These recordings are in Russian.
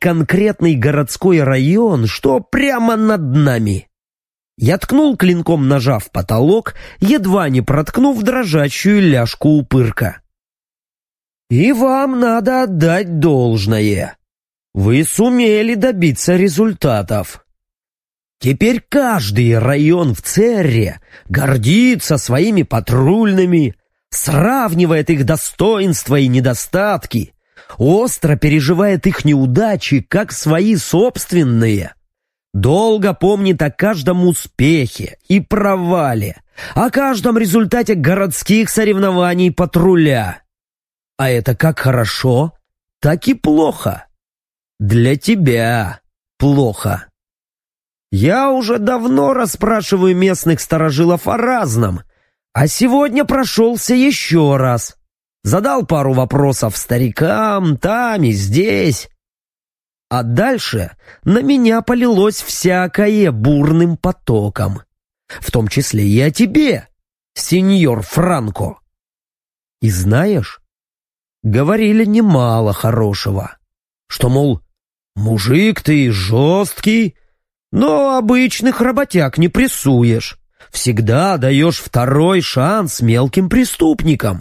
конкретный городской район, что прямо над нами. Я ткнул клинком ножа в потолок, едва не проткнув дрожащую ляжку упырка. И вам надо отдать должное. Вы сумели добиться результатов. Теперь каждый район в Церре гордится своими патрульными, сравнивает их достоинства и недостатки, остро переживает их неудачи, как свои собственные, долго помнит о каждом успехе и провале, о каждом результате городских соревнований патруля. А это как хорошо, так и плохо. Для тебя плохо. Я уже давно расспрашиваю местных старожилов о разном, а сегодня прошелся еще раз. Задал пару вопросов старикам там и здесь. А дальше на меня полилось всякое бурным потоком. В том числе и о тебе, сеньор Франко. И знаешь, говорили немало хорошего. Что, мол, мужик ты жесткий, но обычных работяг не прессуешь. Всегда даешь второй шанс мелким преступникам.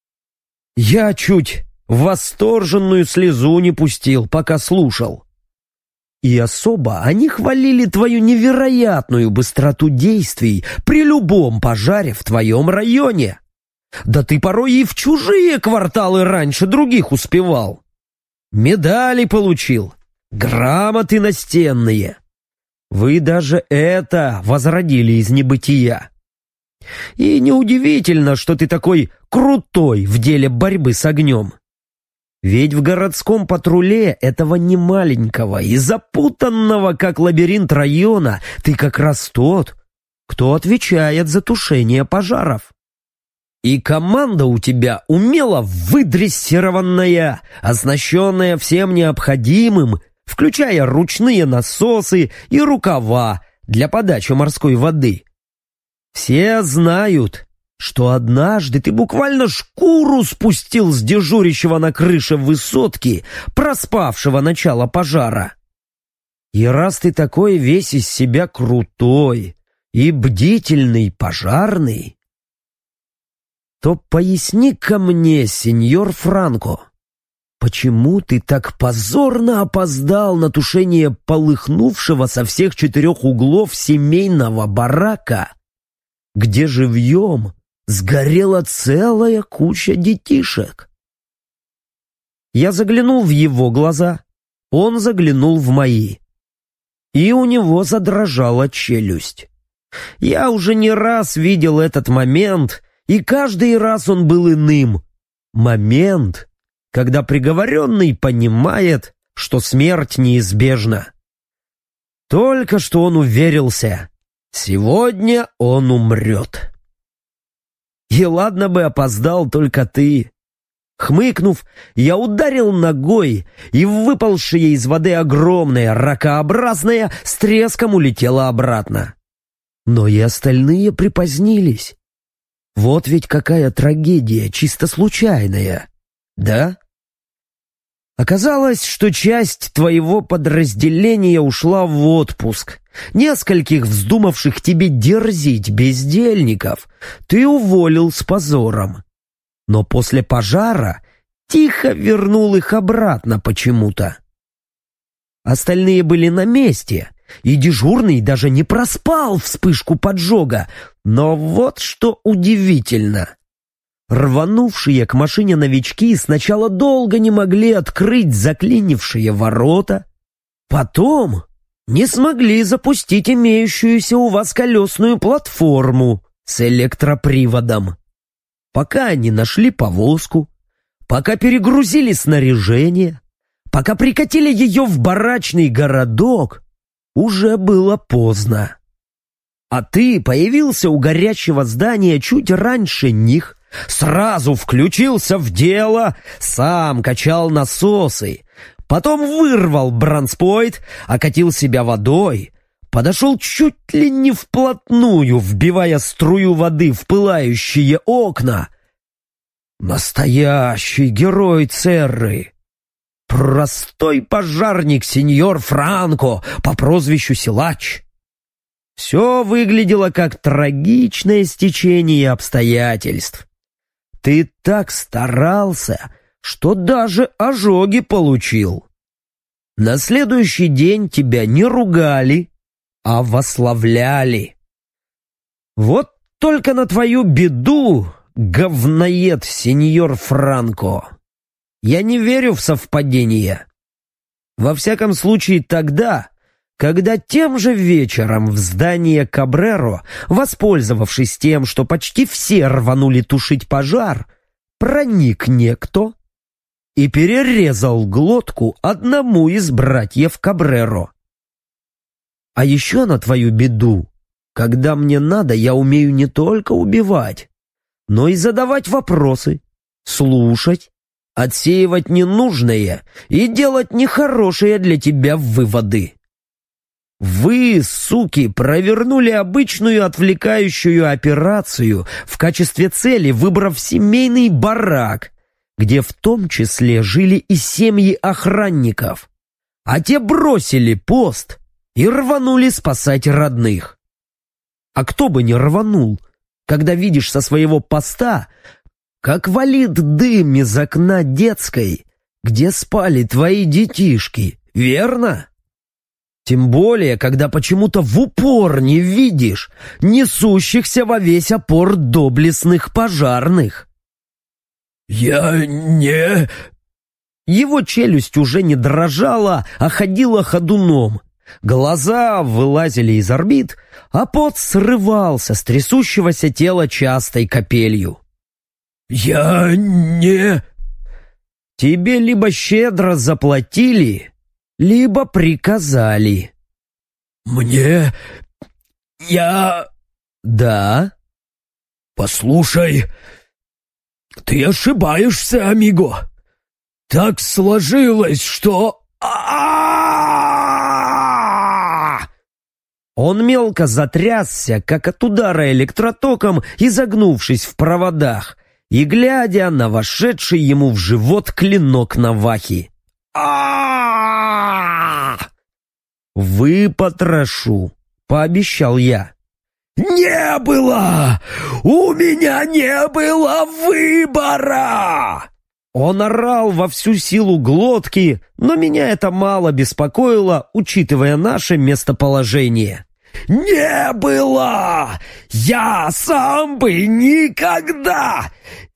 Я чуть восторженную слезу не пустил, пока слушал. И особо они хвалили твою невероятную быстроту действий при любом пожаре в твоем районе. Да ты порой и в чужие кварталы раньше других успевал. Медали получил, грамоты настенные. Вы даже это возродили из небытия. И неудивительно, что ты такой крутой в деле борьбы с огнем. Ведь в городском патруле этого немаленького и запутанного, как лабиринт района, ты как раз тот, кто отвечает за тушение пожаров. И команда у тебя умело выдрессированная, оснащенная всем необходимым, включая ручные насосы и рукава для подачи морской воды. Все знают, что однажды ты буквально шкуру спустил с дежурящего на крыше высотки, проспавшего начало пожара. И раз ты такой весь из себя крутой и бдительный пожарный, то поясни-ка мне, сеньор Франко, почему ты так позорно опоздал на тушение полыхнувшего со всех 4 углов семейного барака, где живьем сгорела целая куча детишек? Я заглянул в его глаза, он заглянул в мои, и у него задрожала челюсть. Я уже не раз видел этот момент, и каждый раз он был иным. Момент, когда приговоренный понимает, что смерть неизбежна. Только что он уверился, сегодня он умрет. И ладно бы опоздал только ты. Хмыкнув, я ударил ногой, и выпалшая из воды огромная ракообразная с треском улетела обратно. Но и остальные припозднились. Вот ведь какая трагедия, чисто случайная, да? Оказалось, что часть твоего подразделения ушла в отпуск. Нескольких вздумавших тебе дерзить бездельников ты уволил с позором. Но после пожара тихо вернул их обратно почему-то. Остальные были на месте, и дежурный даже не проспал вспышку поджога. Но вот что удивительно. Рванувшие к машине новички сначала долго не могли открыть заклинившие ворота, потом не смогли запустить имеющуюся у вас колесную платформу с электроприводом. Пока они нашли повозку, пока перегрузили снаряжение, пока прикатили ее в барачный городок, уже было поздно. А ты появился у горящего здания чуть раньше них, сразу включился в дело, сам качал насосы, потом вырвал бронспойт, окатил себя водой, подошел чуть ли не вплотную, вбивая струю воды в пылающие окна. Настоящий герой Церры. Простой пожарник сеньор Франко по прозвищу Силач. Все выглядело как трагичное стечение обстоятельств. Ты так старался, что даже ожоги получил. На следующий день тебя не ругали, а восславляли. Вот только на твою беду, говноед сеньор Франко, я не верю в совпадения. Во всяком случае тогда, когда тем же вечером в здание Кабреро, воспользовавшись тем, что почти все рванули тушить пожар, проник некто и перерезал глотку одному из братьев Кабреро. А еще на твою беду, когда мне надо, я умею не только убивать, но и задавать вопросы, слушать, отсеивать ненужное и делать нехорошие для тебя выводы. Вы, суки, провернули обычную отвлекающую операцию в качестве цели, выбрав семейный барак, где в том числе жили и семьи охранников, а те бросили пост и рванули спасать родных. А кто бы не рванул, когда видишь со своего поста, как валит дым из окна детской, где спали твои детишки, верно? Тем более, когда почему-то в упор не видишь несущихся во весь опор доблестных пожарных. «Я не...» Его челюсть уже не дрожала, а ходила ходуном. Глаза вылазили из орбит, а пот срывался с трясущегося тела частой капелью. «Я не...» Тебе либо щедро заплатили, либо приказали. «Мне... я...» «Да?» «Послушай, ты ошибаешься, амиго. Так сложилось, что...» Он мелко затрясся, как от удара электротоком, изогнувшись в проводах, и глядя на вошедший ему в живот клинок навахи. «Выпотрошу», — пообещал я. «Не было! У меня не было выбора!» Он орал во всю силу глотки, но меня это мало беспокоило, учитывая наше местоположение. «Не было! Я сам бы никогда!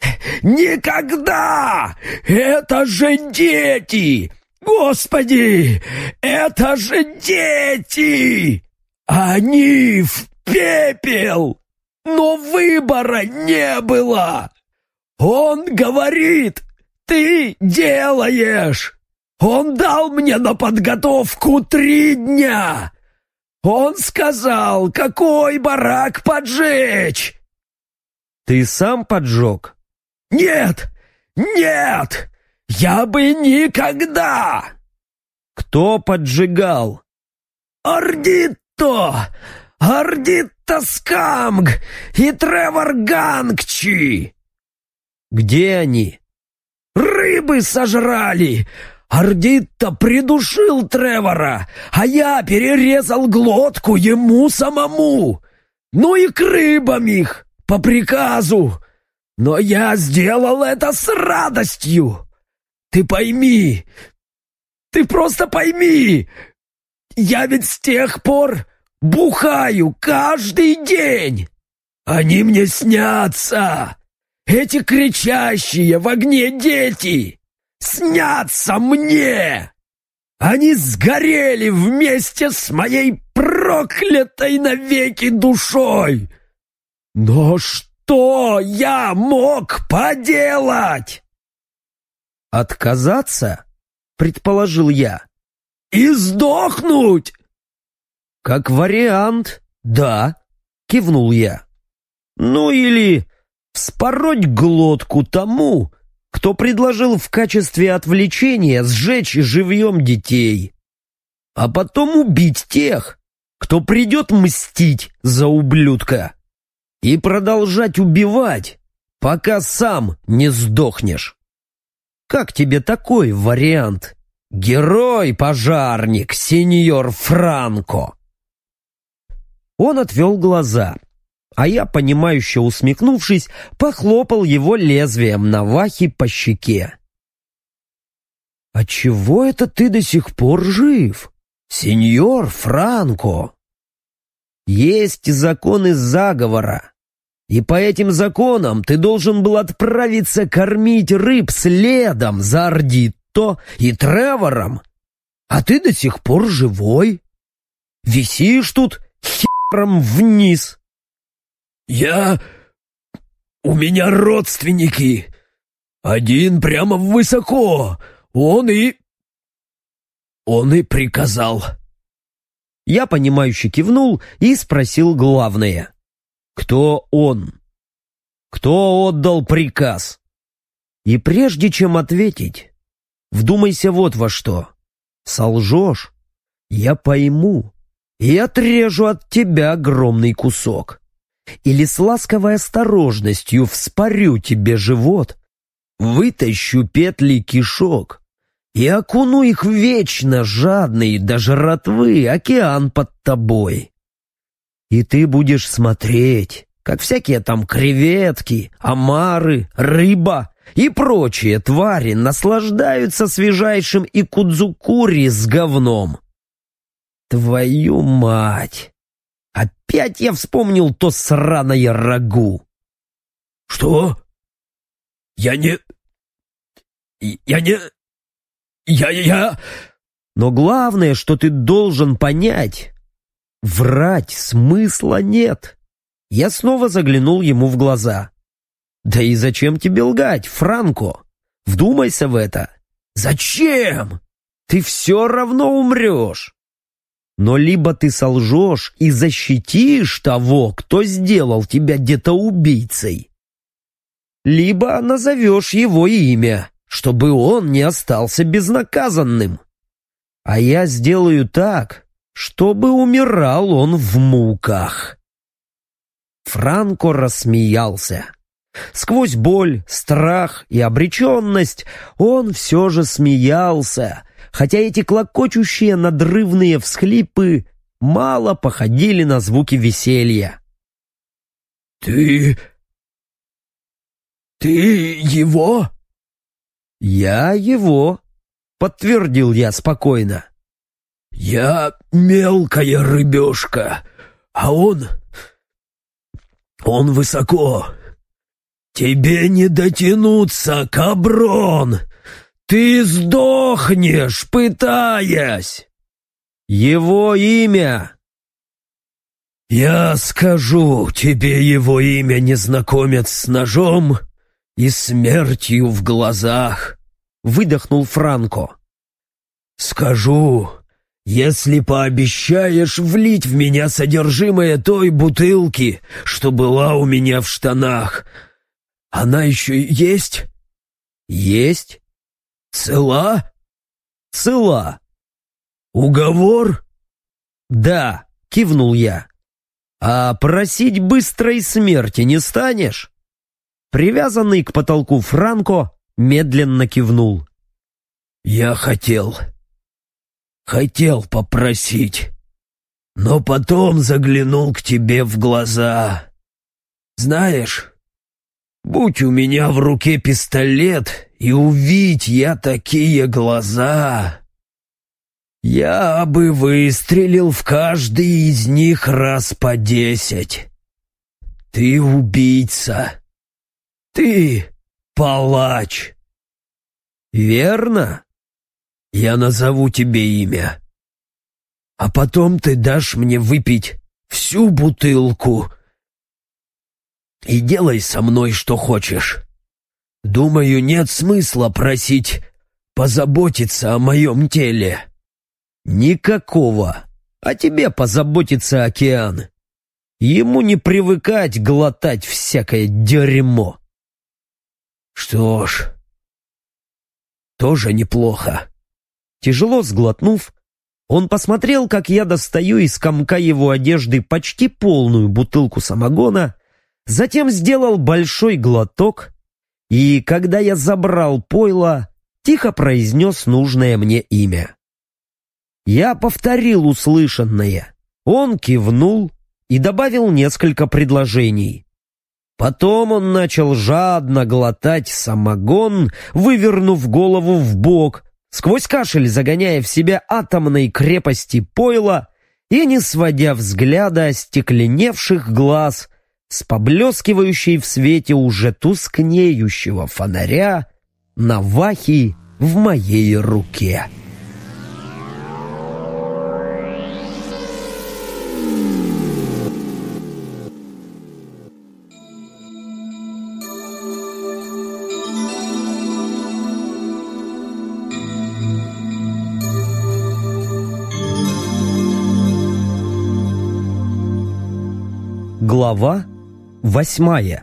Никогда! Это же дети! Господи! Это же дети! Они в пепел! Но выбора не было! Он говорит, ты делаешь! Он дал мне на подготовку 3 дня! Он сказал, какой барак поджечь!» «Ты сам поджег?» «Нет! Нет! Я бы никогда!» «Кто поджигал?» «Ардитто! Ардитто Скамг и Тревор Гангчи!» «Где они?» «Рыбы сожрали! Ардитто придушил Тревора, а я перерезал глотку ему самому! Ну и к рыбам их, по приказу! Но я сделал это с радостью! Ты пойми! Ты просто пойми! Я ведь с тех пор бухаю каждый день! Они мне снятся! Эти кричащие в огне дети снятся мне! Они сгорели вместе с моей проклятой навеки душой! Но что я мог поделать?» «Отказаться?» — предположил я. «И сдохнуть?» «Как вариант, да», — кивнул я. «Ну или вспороть глотку тому, кто предложил в качестве отвлечения сжечь живьем детей, а потом убить тех, кто придет мстить за ублюдка, и продолжать убивать, пока сам не сдохнешь. Как тебе такой вариант, Герой-пожарник, сеньор Франко!» Он отвел глаза, а я, понимающе усмехнувшись, похлопал его лезвием навахи по щеке. «А чего это ты до сих пор жив, сеньор Франко? Есть законы заговора, и по этим законам ты должен был отправиться кормить рыб следом за Ардитто и Тревором, а ты до сих пор живой. Висишь тут хером вниз». У меня родственники. Один прямо высоко. Он и приказал». Я, понимающе кивнул и спросил главное. «Кто он? Кто отдал приказ?» И прежде чем ответить, вдумайся вот во что. Солжешь, я пойму и отрежу от тебя огромный кусок. Или с ласковой осторожностью вспорю тебе живот, вытащу петли кишок и окуну их в вечно жадный до жратвы океан под тобой. И ты будешь смотреть, как всякие там креветки, омары, рыба и прочие твари наслаждаются свежайшим икудзукури с говном. Твою мать! Опять я вспомнил то сраное рагу. «Что? Я... Но главное, что ты должен понять, врать смысла нет. Я снова заглянул ему в глаза. Да и зачем тебе лгать, Франко? Вдумайся в это. Зачем? Ты все равно умрешь. Но либо ты солжешь и защитишь того, кто сделал тебя где-то убийцей, либо назовешь его имя, чтобы он не остался безнаказанным. А я сделаю так, чтобы умирал он в муках». Франко рассмеялся. Сквозь боль, страх и обреченность он все же смеялся, хотя эти клокочущие надрывные всхлипы мало походили на звуки веселья. «Ты его?» «Я его», — подтвердил я спокойно. «Я мелкая рыбешка, а он высоко. Тебе не дотянуться, каброн! Ты сдохнешь, пытаясь!» «Его имя!» «Я скажу тебе его имя, незнакомец с ножом и смертью в глазах», — выдохнул Франко. «Скажу, если пообещаешь влить в меня содержимое той бутылки, что была у меня в штанах. Она еще есть?» «Есть». «Цела?» «Цела». «Уговор?» «Да», — кивнул я. «А просить быстрой смерти не станешь?» Привязанный к потолку Франко медленно кивнул. «Я хотел попросить, но потом заглянул к тебе в глаза. Знаешь, будь у меня в руке пистолет и увидь я такие глаза, я бы выстрелил в каждый из них раз по 10. Ты убийца. Ты палач». «Верно?» «Я назову тебе имя. А потом ты дашь мне выпить всю бутылку. И делай со мной что хочешь. Думаю, нет смысла просить позаботиться о моем теле». «Никакого. О тебе позаботится океан. Ему не привыкать глотать всякое дерьмо». «Что ж, тоже неплохо». Тяжело сглотнув, он посмотрел, как я достаю из комка его одежды почти полную бутылку самогона, затем сделал большой глоток, и, когда я забрал пойло, тихо произнес нужное мне имя. Я повторил услышанное. Он кивнул и добавил несколько предложений. Потом он начал жадно глотать самогон, вывернув голову вбок, сквозь кашель загоняя в себя атомной крепости пойла и не сводя взгляда остекленевших глаз с поблескивающей в свете уже тускнеющего фонаря навахи в моей руке. Глава 8.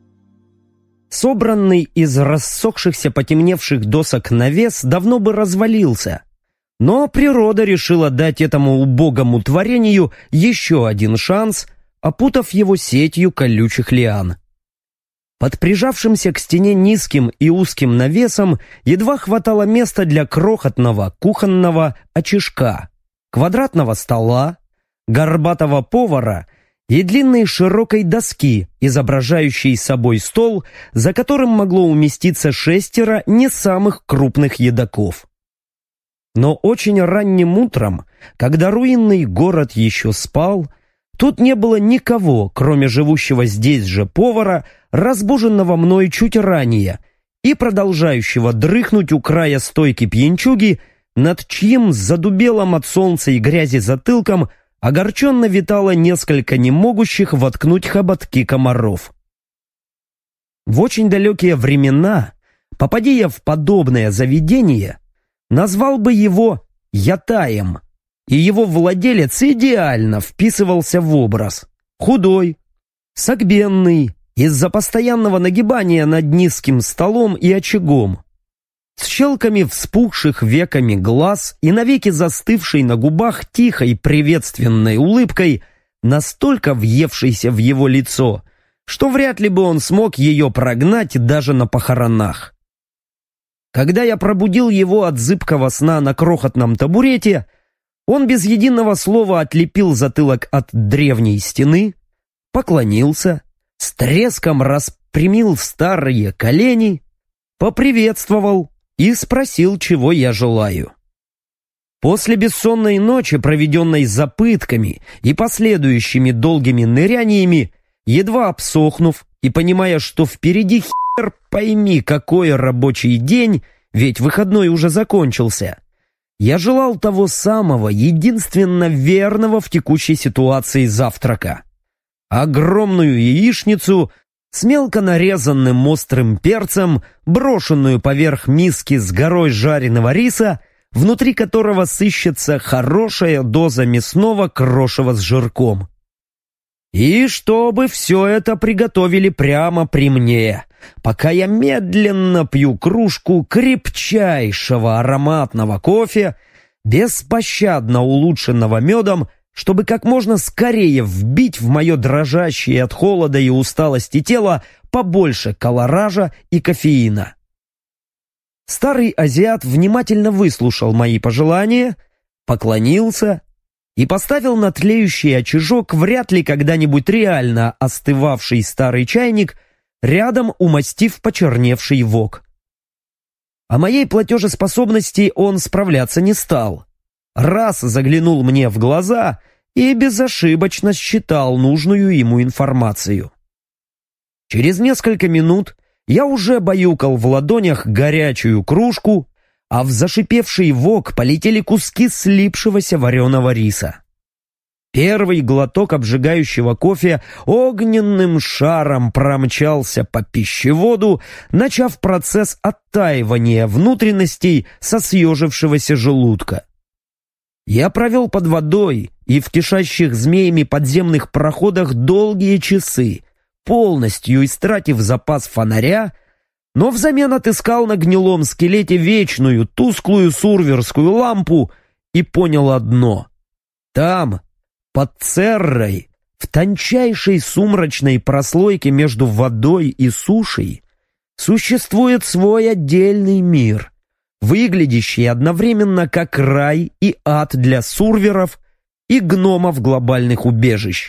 Собранный из рассохшихся потемневших досок навес давно бы развалился, но природа решила дать этому убогому творению еще один шанс, опутав его сетью колючих лиан. Под прижавшимся к стене низким и узким навесом едва хватало места для крохотного кухонного очажка, квадратного стола, горбатого повара и длинной широкой доски, изображающей собой стол, за которым могло уместиться 6 не самых крупных едоков. Но очень ранним утром, когда руинный город еще спал, тут не было никого, кроме живущего здесь же повара, разбуженного мной чуть ранее и продолжающего дрыхнуть у края стойки пьянчуги, над чьим задубелым от солнца и грязи затылком огорченно витало несколько немогущих воткнуть хоботки комаров. В очень далекие времена, попади я в подобное заведение, назвал бы его Ятаем, и его владелец идеально вписывался в образ. Худой, согбенный, из-за постоянного нагибания над низким столом и очагом, с щелками вспухших веками глаз и навеки застывшей на губах тихой приветственной улыбкой, настолько въевшейся в его лицо, что вряд ли бы он смог ее прогнать даже на похоронах. Когда я пробудил его от зыбкого сна на крохотном табурете, он без единого слова отлепил затылок от древней стены, поклонился, с треском распрямил старые колени, поприветствовал и спросил, чего я желаю. После бессонной ночи, проведенной за пытками и последующими долгими ныряниями, едва обсохнув и понимая, что впереди хер пойми какой рабочий день, ведь выходной уже закончился, я желал того самого, единственно верного в текущей ситуации завтрака. Огромную яичницу с мелко нарезанным острым перцем, брошенную поверх миски с горой жареного риса, внутри которого сыщется хорошая доза мясного крошева с жирком. И чтобы все это приготовили прямо при мне, пока я медленно пью кружку крепчайшего ароматного кофе, беспощадно улучшенного медом, чтобы как можно скорее вбить в мое дрожащее от холода и усталости тело побольше колоража и кофеина. Старый азиат внимательно выслушал мои пожелания, поклонился и поставил на тлеющий очажок вряд ли когда-нибудь реально остывавший старый чайник, рядом умастив почерневший вок. О моей платежеспособности он справляться не стал. Раз заглянул мне в глаза и безошибочно считал нужную ему информацию. Через несколько минут я уже баюкал в ладонях горячую кружку, а в зашипевший вок полетели куски слипшегося вареного риса. Первый глоток обжигающего кофе огненным шаром промчался по пищеводу, начав процесс оттаивания внутренностей со съежившегося желудка. Я провел под водой и в кишащих змеями подземных проходах долгие часы, полностью истратив запас фонаря, но взамен отыскал на гнилом скелете вечную тусклую сурверскую лампу и понял одно. Там, под церрой, в тончайшей сумрачной прослойке между водой и сушей, существует свой отдельный мир, выглядящий одновременно как рай и ад для сурверов и гномов глобальных убежищ.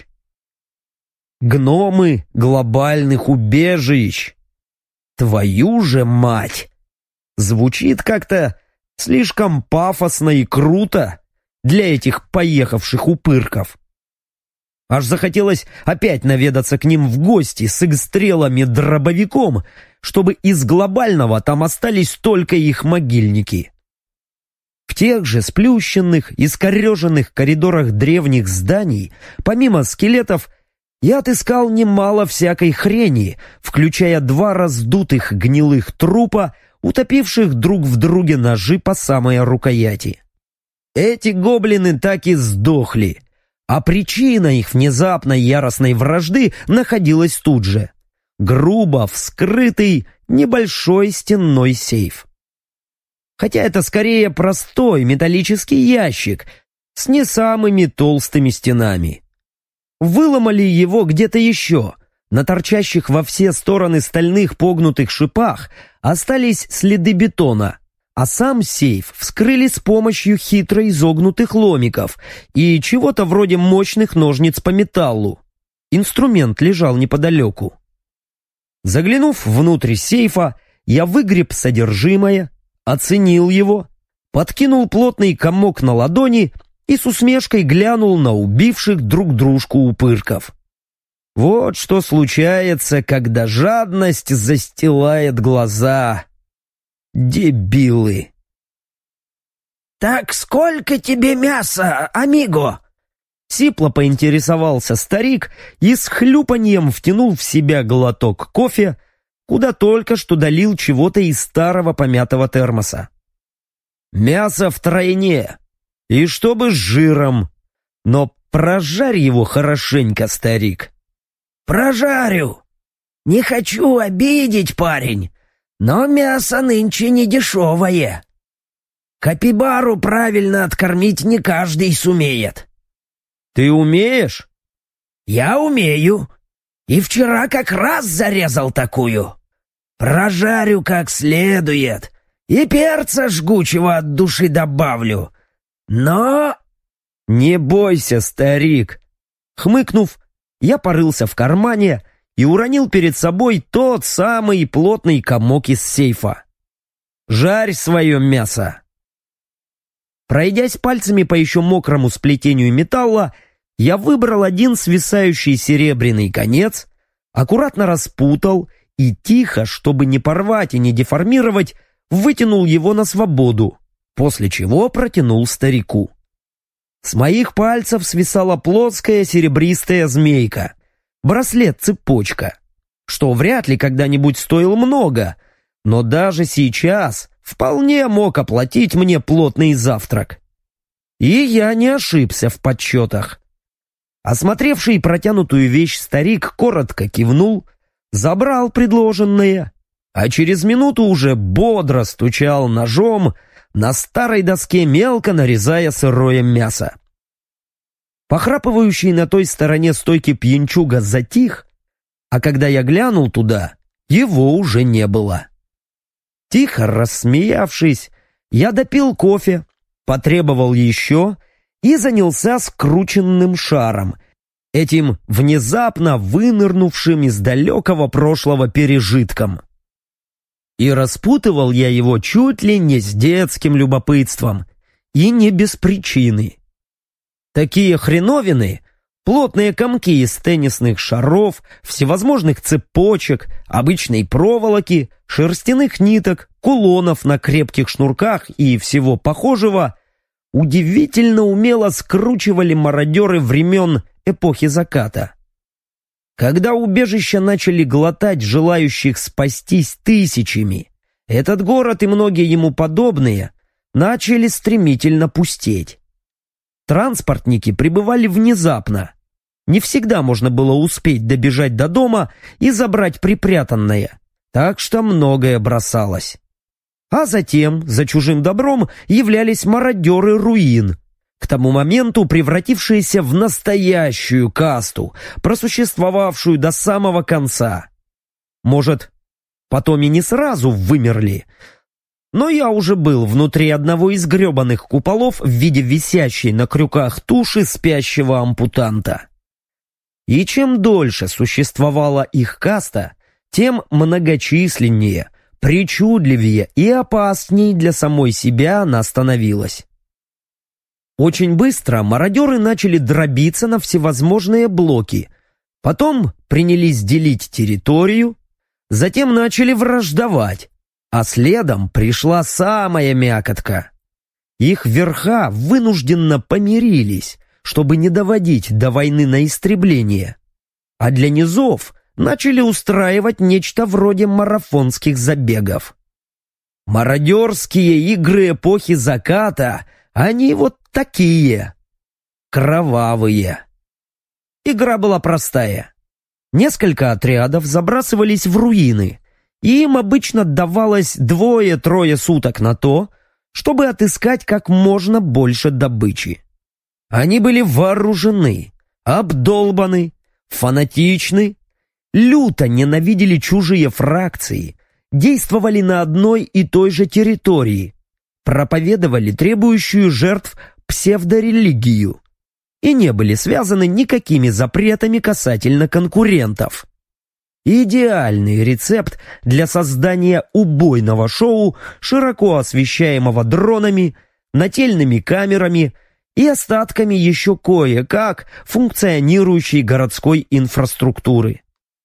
Гномы глобальных убежищ! Твою же мать! Звучит как-то слишком пафосно и круто для этих поехавших упырков. Аж захотелось опять наведаться к ним в гости с игстрелами-дробовиком, чтобы из глобального там остались только их могильники. В тех же сплющенных, искореженных коридорах древних зданий, помимо скелетов, я отыскал немало всякой хрени, включая 2 раздутых гнилых трупа, утопивших друг в друге ножи по самой рукояти. Эти гоблины так и сдохли, а причина их внезапной яростной вражды находилась тут же. Грубо вскрытый небольшой стенной сейф. Хотя это скорее простой металлический ящик с не самыми толстыми стенами. Выломали его где-то еще. На торчащих во все стороны стальных погнутых шипах остались следы бетона, а сам сейф вскрыли с помощью хитро изогнутых ломиков и чего-то вроде мощных ножниц по металлу. Инструмент лежал неподалеку. Заглянув внутрь сейфа, я выгреб содержимое, оценил его, подкинул плотный комок на ладони и с усмешкой глянул на убивших друг дружку упырков. Вот что случается, когда жадность застилает глаза. Дебилы. «Так сколько тебе мяса, амиго?» Сипло поинтересовался старик и с хлюпаньем втянул в себя глоток кофе, куда только что долил чего-то из старого помятого термоса. «Мясо втройне, и чтобы с жиром, но прожарь его хорошенько, старик». «Прожарю. Не хочу обидеть, парень, но мясо нынче не дешевое. Капибару правильно откормить не каждый сумеет». «Ты умеешь?» «Я умею. И вчера как раз зарезал такую. Прожарю как следует, и перца жгучего от души добавлю. Но...» «Не бойся, старик!» Хмыкнув, я порылся в кармане и уронил перед собой тот самый плотный комок из сейфа. «Жарь свое мясо!» Пройдясь пальцами по еще мокрому сплетению металла, я выбрал один свисающий серебряный конец, аккуратно распутал и тихо, чтобы не порвать и не деформировать, вытянул его на свободу, после чего протянул старику. С моих пальцев свисала плоская серебристая змейка, браслет-цепочка, что вряд ли когда-нибудь стоил много, но даже сейчас вполне мог оплатить мне плотный завтрак. И я не ошибся в подсчетах. Осмотревший протянутую вещь старик коротко кивнул, забрал предложенное, а через минуту уже бодро стучал ножом на старой доске, мелко нарезая сырое мясо. Похрапывающий на той стороне стойки пьянчуга затих, а когда я глянул туда, его уже не было. Тихо рассмеявшись, я допил кофе, потребовал еще и занялся скрученным шаром, этим внезапно вынырнувшим из далекого прошлого пережитком. И распутывал я его чуть ли не с детским любопытством, и не без причины. Такие хреновины, плотные комки из теннисных шаров, всевозможных цепочек, обычной проволоки, шерстяных ниток, кулонов на крепких шнурках и всего похожего, удивительно умело скручивали мародеры времен эпохи заката. Когда убежища начали глотать желающих спастись тысячами, этот город и многие ему подобные начали стремительно пустеть. Транспортники прибывали внезапно. Не всегда можно было успеть добежать до дома и забрать припрятанное, так что многое бросалось. А затем за чужим добром являлись мародеры руин, к тому моменту превратившиеся в настоящую касту, просуществовавшую до самого конца. Может, потом и не сразу вымерли, Но я уже был внутри одного из гребаных куполов в виде висящей на крюках туши спящего ампутанта. И чем дольше существовала их каста, тем многочисленнее, причудливее и опасней для самой себя она становилась. Очень быстро мародеры начали дробиться на всевозможные блоки, потом принялись делить территорию, затем начали враждовать, а следом пришла самая мякотка. Их верха вынужденно помирились, чтобы не доводить до войны на истребление, а для низов начали устраивать нечто вроде марафонских забегов. Мародерские игры эпохи заката, они вот такие, кровавые. Игра была простая. Несколько отрядов забрасывались в руины, и им обычно давалось 2-3 суток на то, чтобы отыскать как можно больше добычи. Они были вооружены, обдолбаны, фанатичны, люто ненавидели чужие фракции, действовали на одной и той же территории, проповедовали требующую жертв псевдорелигию и не были связаны никакими запретами касательно конкурентов. Идеальный рецепт для создания убойного шоу, широко освещаемого дронами, нательными камерами и остатками еще кое-как функционирующей городской инфраструктуры.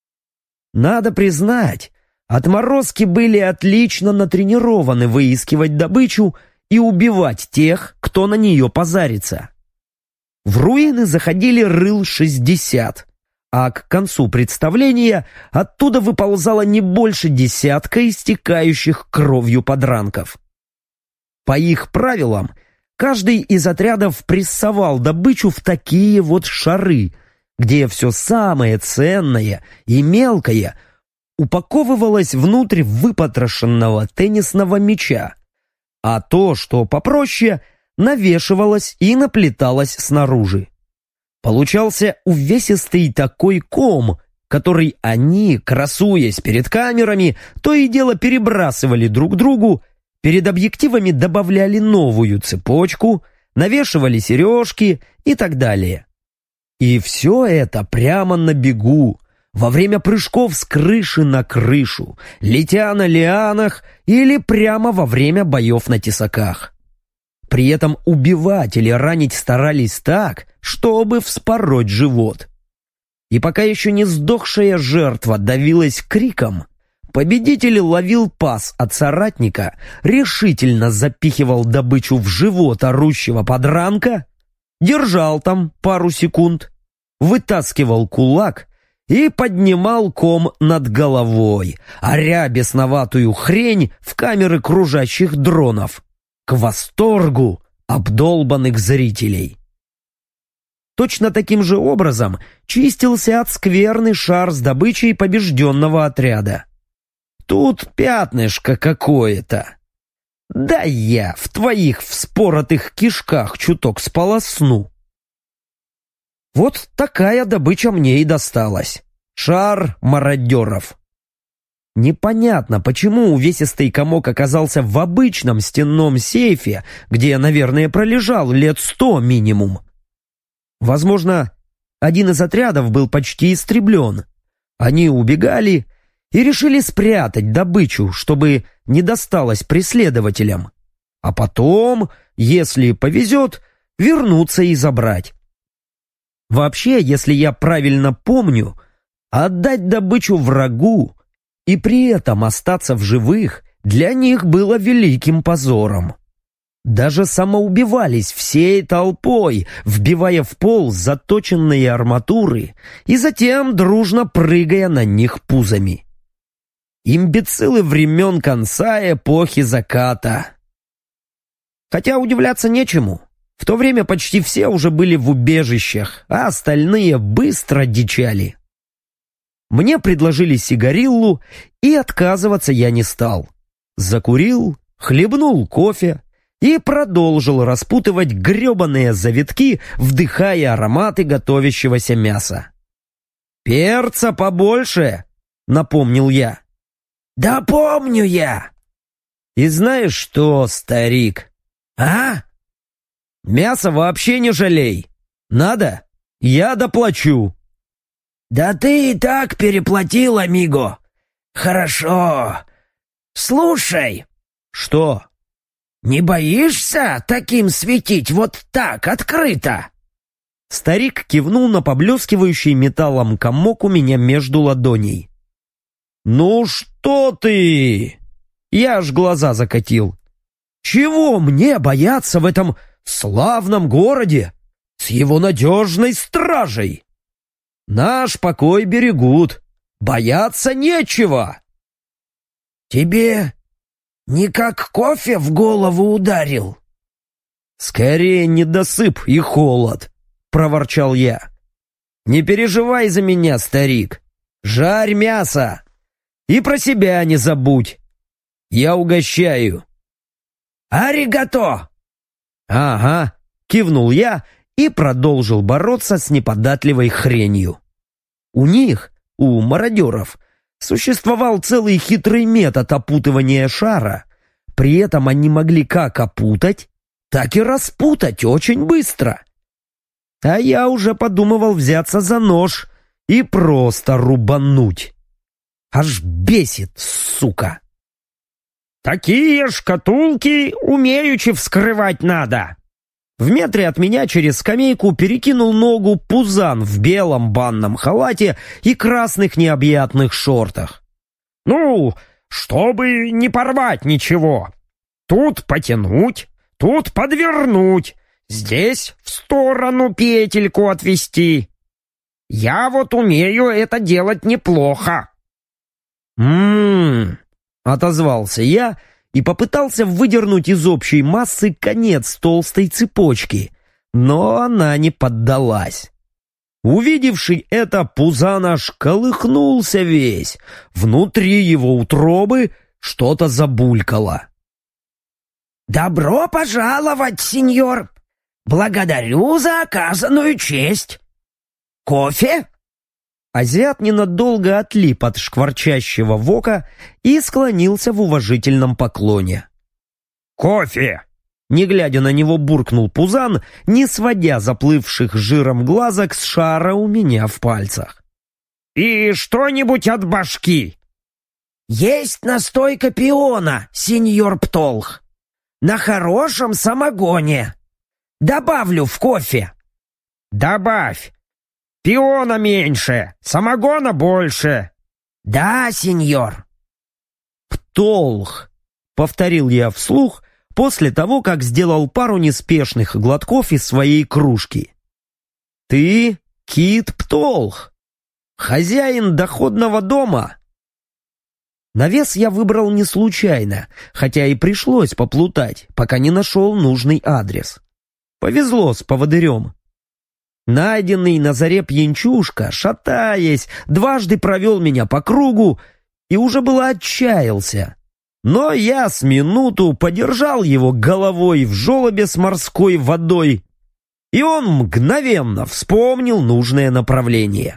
Надо признать, отморозки были отлично натренированы выискивать добычу и убивать тех, кто на нее позарится. В руины заходили рыл 60, а к концу представления оттуда выползало не больше десятка истекающих кровью подранков. По их правилам, каждый из отрядов прессовал добычу в такие вот шары, где все самое ценное и мелкое упаковывалось внутрь выпотрошенного теннисного мяча, а то, что попроще, навешивалось и наплеталось снаружи. Получался увесистый такой ком, который они, красуясь перед камерами, то и дело перебрасывали друг другу, перед объективами добавляли новую цепочку, навешивали сережки и так далее. И все это прямо на бегу, во время прыжков с крыши на крышу, летя на лианах или прямо во время боев на тесаках. При этом убивать или ранить старались так, чтобы вспороть живот. И пока еще не сдохшая жертва давилась криком, победитель ловил пас от соратника, решительно запихивал добычу в живот орущего подранка, держал там пару секунд, вытаскивал кулак и поднимал ком над головой, оря бесноватую хрень в камеры кружащих дронов, к восторгу обдолбанных зрителей. Точно таким же образом чистился от скверны шар с добычей побежденного отряда. Тут пятнышко какое-то. Да я в твоих вспоротых кишках чуток сполосну. Вот такая добыча мне и досталась. Шар мародеров. Непонятно, почему увесистый комок оказался в обычном стенном сейфе, где, наверное, пролежал лет 100 минимум. Возможно, один из отрядов был почти истреблен. Они убегали и решили спрятать добычу, чтобы не досталось преследователям. А потом, если повезет, вернуться и забрать. Вообще, если я правильно помню, отдать добычу врагу и при этом остаться в живых для них было великим позором. Даже самоубивались всей толпой, вбивая в пол заточенные арматуры и затем дружно прыгая на них пузами. Имбецилы времен конца эпохи заката. Хотя удивляться нечему. В то время почти все уже были в убежищах, а остальные быстро дичали. Мне предложили сигариллу, и отказываться я не стал. Закурил, хлебнул кофе и продолжил распутывать гребаные завитки, вдыхая ароматы готовящегося мяса. «Перца побольше», — напомнил я. «Да помню я!» И знаешь что, старик? А? Мясо вообще не жалей. Надо? Я доплачу. Да ты и так переплатил, амиго. Хорошо. Слушай. Что? Не боишься таким светить вот так, открыто? Старик кивнул на поблескивающий металлом комок у меня между ладоней. «Ну что ты?» Я аж глаза закатил. «Чего мне бояться в этом славном городе с его надежной стражей? Наш покой берегут, бояться нечего». Тебе никак кофе в голову ударил? «Скорее недосып и холод», — проворчал я. «Не переживай за меня, старик. Жарь мясо. И про себя не забудь. Я угощаю». «Аригато!» «Ага», — кивнул я и продолжил бороться с неподатливой хренью. У них, у мародеров, существовал целый хитрый метод опутывания шара. При этом они могли как опутать, так и распутать очень быстро. А я уже подумывал взяться за нож и просто рубануть. Аж бесит, сука. «Такие шкатулки умеючи вскрывать надо!» В метре от меня через скамейку перекинул ногу пузан в белом банном халате и красных необъятных шортах. «Ну, чтобы не порвать ничего. Тут потянуть, тут подвернуть, здесь в сторону петельку отвести. Я вот умею это делать неплохо». Отозвался я и попытался выдернуть из общей массы конец толстой цепочки, но она не поддалась. Увидевший это, пузан аж колыхнулся весь. Внутри его утробы что-то забулькало. «Добро пожаловать, сеньор! Благодарю за оказанную честь! Кофе?» Азиат ненадолго отлип от шкварчащего вока и склонился в уважительном поклоне. «Кофе!» — не глядя на него, буркнул пузан, не сводя заплывших жиром глазок с шара у меня в пальцах. «И что-нибудь от башки?» «Есть настойка пиона, сеньор Птолх. На хорошем самогоне. Добавлю в кофе». «Добавь. Пиона меньше, самогона больше». «Да, сеньор». «Птолх», — повторил я вслух после того, как сделал пару неспешных глотков из своей кружки. «Ты Кит Птолх, хозяин доходного дома». Навес я выбрал не случайно, хотя и пришлось поплутать, пока не нашел нужный адрес. Повезло с поводырем. Найденный на заре пьянчушка, шатаясь, дважды провел меня по кругу и уже было отчаялся. Но я с минуту подержал его головой в желобе с морской водой, и он мгновенно вспомнил нужное направление.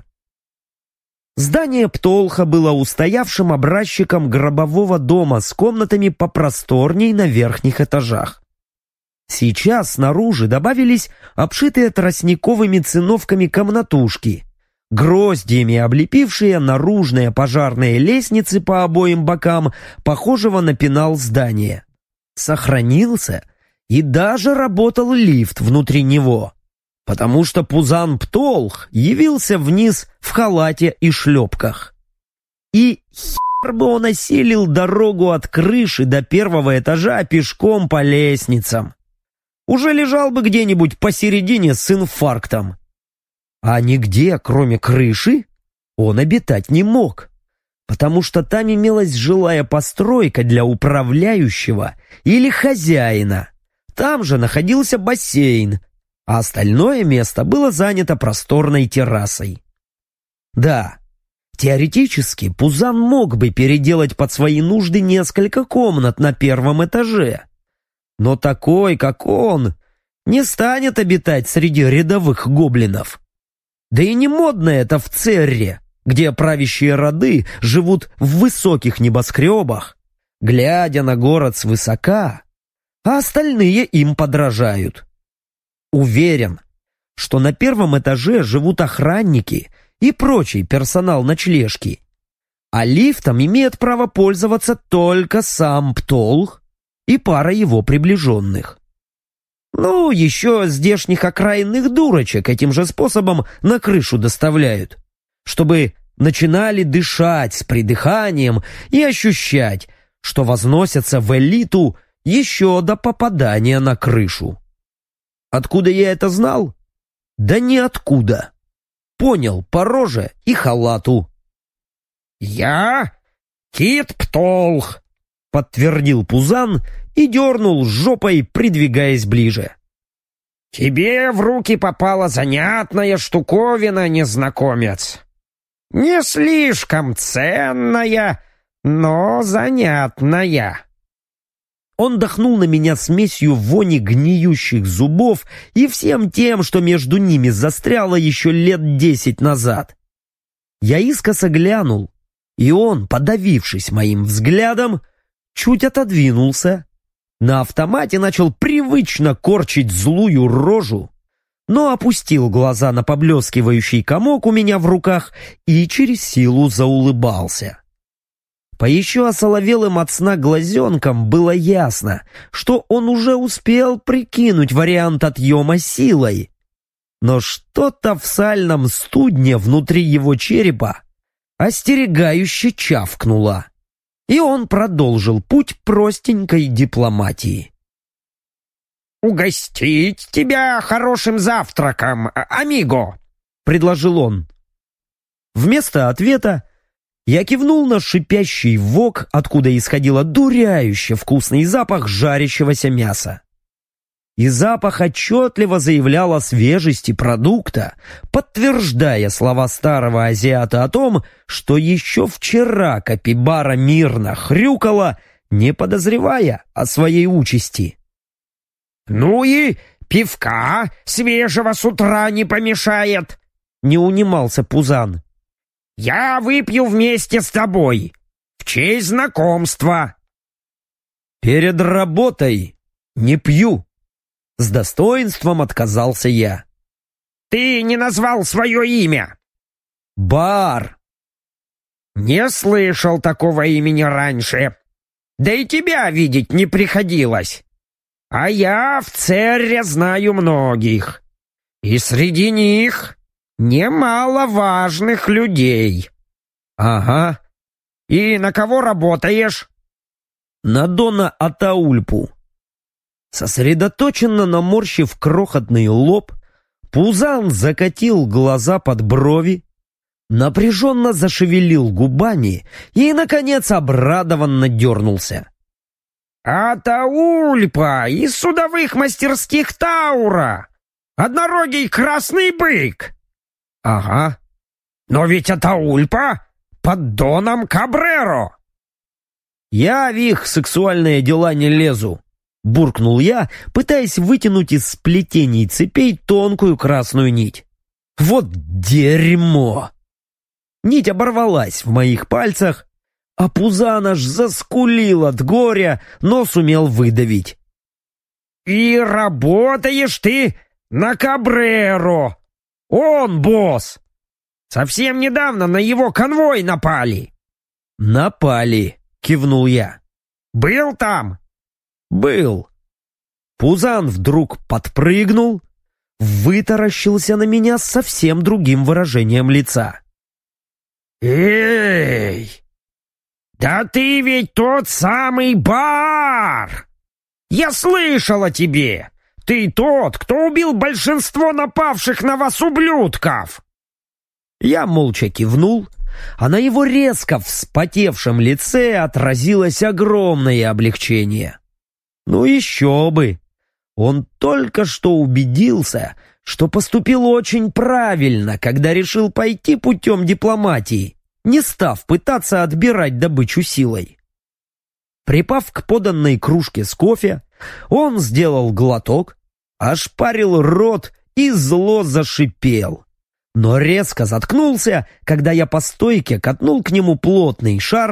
Здание Птолха было устоявшим образчиком гробового дома с комнатами попросторней на верхних этажах. Сейчас снаружи добавились обшитые тростниковыми циновками комнатушки, гроздьями облепившие наружные пожарные лестницы по обоим бокам, похожего на пенал здания. Сохранился и даже работал лифт внутри него, потому что пузан Птолх явился вниз в халате и шлепках. И хер бы он осилил дорогу от крыши до первого этажа пешком по лестницам. Уже лежал бы где-нибудь посередине с инфарктом. А нигде, кроме крыши, он обитать не мог, потому что там имелась жилая постройка для управляющего или хозяина. Там же находился бассейн, а остальное место было занято просторной террасой. Да, теоретически пузан мог бы переделать под свои нужды несколько комнат на первом этаже, но такой, как он, не станет обитать среди рядовых гоблинов. Да и не модно это в Церре, где правящие роды живут в высоких небоскребах, глядя на город свысока, а остальные им подражают. Уверен, что на первом этаже живут охранники и прочий персонал ночлежки, а лифтом имеет право пользоваться только сам Птолх и пара его приближенных. Ну, еще здешних окраинных дурочек этим же способом на крышу доставляют, чтобы начинали дышать с придыханием и ощущать, что возносятся в элиту еще до попадания на крышу. Откуда я это знал? Да ниоткуда. Понял по роже и халату. «Я Кит Птолх», — подтвердил Пузан и дернул жопой, придвигаясь ближе. «Тебе в руки попала занятная штуковина, незнакомец. Не слишком ценная, но занятная». Он дохнул на меня смесью вони гниющих зубов и всем тем, что между ними застряло еще лет 10 назад. Я искоса глянул, и он, подавившись моим взглядом, чуть отодвинулся, на автомате начал привычно корчить злую рожу, но опустил глаза на поблескивающий комок у меня в руках и через силу заулыбался. По еще осоловелым от сна глазенкам было ясно, что он уже успел прикинуть вариант отъема силой. Но что-то в сальном студне внутри его черепа остерегающе чавкнуло, и он продолжил путь простенькой дипломатии. «Угостить тебя хорошим завтраком, амиго!» — предложил он. Вместо ответа я кивнул на шипящий вок, откуда исходил одуряюще вкусный запах жарящегося мяса. И запах отчетливо заявлял о свежести продукта, подтверждая слова старого азиата о том, что еще вчера капибара мирно хрюкала, не подозревая о своей участи. «Ну и пивка свежего с утра не помешает», — не унимался Пузан. «Я выпью вместе с тобой, в честь знакомства». «Перед работой не пью», — с достоинством отказался я. «Ты не назвал свое имя». «Бар». «Не слышал такого имени раньше. Да и тебя видеть не приходилось. А я в Церре знаю многих. И среди них немало важных людей». «Ага. И на кого работаешь?» «На Дона Атаульпу». Сосредоточенно наморщив крохотный лоб, Пузан закатил глаза под брови, напряженно зашевелил губами и, наконец, обрадованно дернулся. «Атаульпа из судовых мастерских Таура! Однорогий красный бык!» «Ага. Но ведь Атаульпа под Доном Кабреро!» «Я в их сексуальные дела не лезу», — буркнул я, пытаясь вытянуть из сплетений цепей тонкую красную нить. «Вот дерьмо!» Нить оборвалась в моих пальцах, а Пузан аж заскулил от горя, но сумел выдавить. «И работаешь ты на Кабреро! Он босс! Совсем недавно на его конвой напали!» «Напали!» — кивнул я. «Был там?» «Был». Пузан вдруг подпрыгнул, вытаращился на меня с совсем другим выражением лица. «Эй! Да ты ведь тот самый Бар! Я слышал о тебе! Ты тот, кто убил большинство напавших на вас ублюдков!» Я молча кивнул, а на его резко вспотевшем лице отразилось огромное облегчение. Ну еще бы! Он только что убедился, что поступил очень правильно, когда решил пойти путем дипломатии, не став пытаться отбирать добычу силой. Припав к поданной кружке с кофе, он сделал глоток, ошпарил рот и зло зашипел, но резко заткнулся, когда я по стойке катнул к нему плотный шар,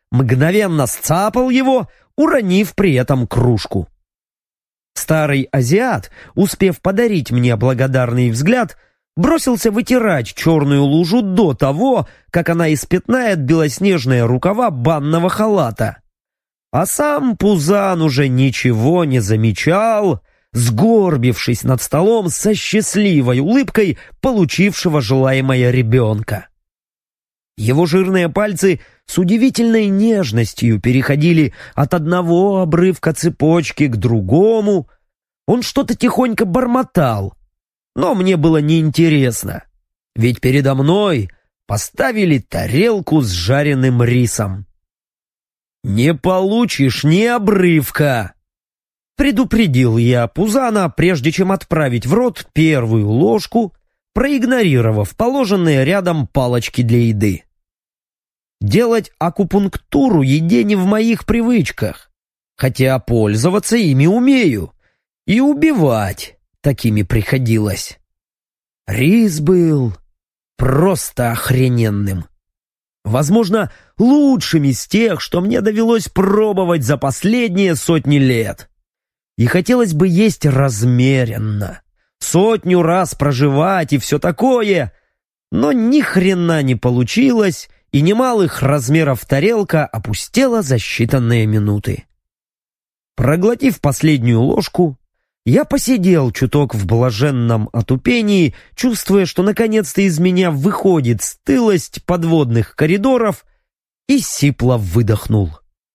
мгновенно сцапал его, уронив при этом кружку. Старый азиат, успев подарить мне благодарный взгляд, бросился вытирать черную лужу до того, как она испятнает белоснежные рукава банного халата. А сам Пузан уже ничего не замечал, сгорбившись над столом со счастливой улыбкой получившего желаемое ребенка. Его жирные пальцы с удивительной нежностью переходили от одного обрывка цепочки к другому. Он что-то тихонько бормотал, но мне было неинтересно, ведь передо мной поставили тарелку с жареным рисом. «Не получишь ни обрывка!» Предупредил я Пузана, прежде чем отправить в рот первую ложку, проигнорировав положенные рядом палочки для еды. Делать акупунктуру еде не в моих привычках, хотя пользоваться ими умею, и убивать такими приходилось. Рис был просто охрененным. Возможно, лучшим из тех, что мне довелось пробовать за последние сотни лет. И хотелось бы есть размеренно, 100 раз проживать и все такое, но ни хрена не получилось, и немалых размеров тарелка опустела за считанные минуты. Проглотив последнюю ложку, я посидел чуток в блаженном отупении, чувствуя, что наконец-то из меня выходит стылость подводных коридоров, и сипло выдохнул.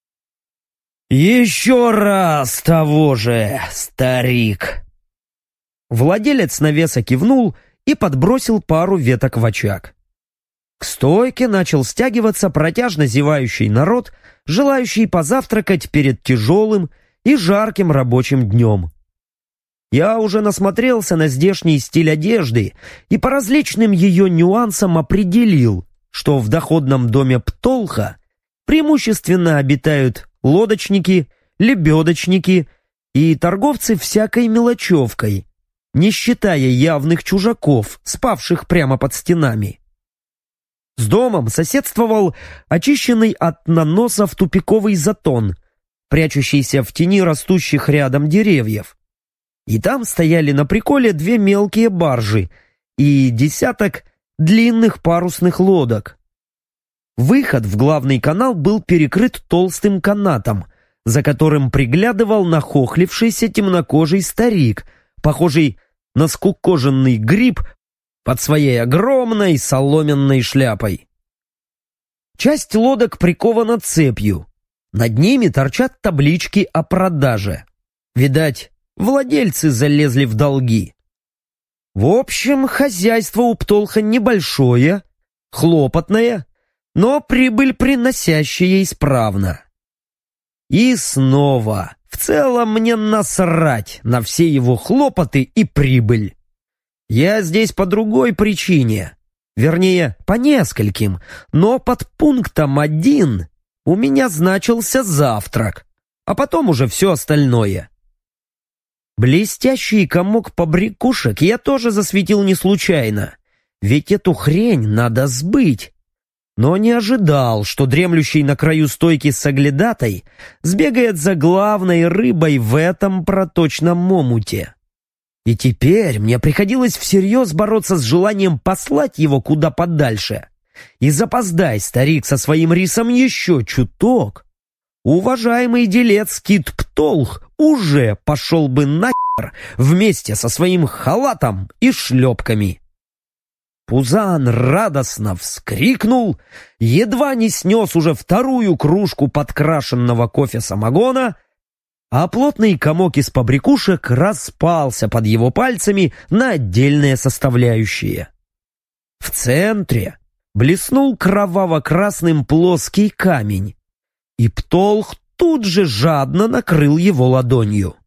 «Еще раз того же, старик!» Владелец навеса кивнул и подбросил пару веток в очаг. К стойке начал стягиваться протяжно зевающий народ, желающий позавтракать перед тяжелым и жарким рабочим днем. Я уже насмотрелся на здешний стиль одежды и по различным ее нюансам определил, что в доходном доме Птолха преимущественно обитают лодочники, лебедочники и торговцы всякой мелочевкой, не считая явных чужаков, спавших прямо под стенами. С домом соседствовал очищенный от наносов тупиковый затон, прячущийся в тени растущих рядом деревьев. И там стояли на приколе 2 мелкие баржи и десяток длинных парусных лодок. Выход в главный канал был перекрыт толстым канатом, за которым приглядывал нахохлившийся темнокожий старик, похожий на скукоженный гриб под своей огромной соломенной шляпой. Часть лодок прикована цепью. Над ними торчат таблички о продаже. Видать, владельцы залезли в долги. В общем, хозяйство у Птолха небольшое, хлопотное, но прибыль приносящая исправно. И снова, в целом мне насрать на все его хлопоты и прибыль. Я здесь по другой причине, вернее, по нескольким, но под пунктом 1 у меня значился завтрак, а потом уже все остальное. Блестящий комок побрякушек я тоже засветил не случайно, ведь эту хрень надо сбыть. Но не ожидал, что дремлющий на краю стойки соглядатай сбегает за главной рыбой в этом проточном омуте. И теперь мне приходилось всерьез бороться с желанием послать его куда подальше. И запоздай старик со своим рисом еще чуток, уважаемый делец Кит Птолх уже пошел бы нахер вместе со своим халатом и шлепками. Пузан радостно вскрикнул, едва не снес уже 2-ю кружку подкрашенного кофе-самогона, а плотный комок из побрякушек распался под его пальцами на отдельные составляющие. В центре блеснул кроваво-красным плоский камень, и Птолх тут же жадно накрыл его ладонью.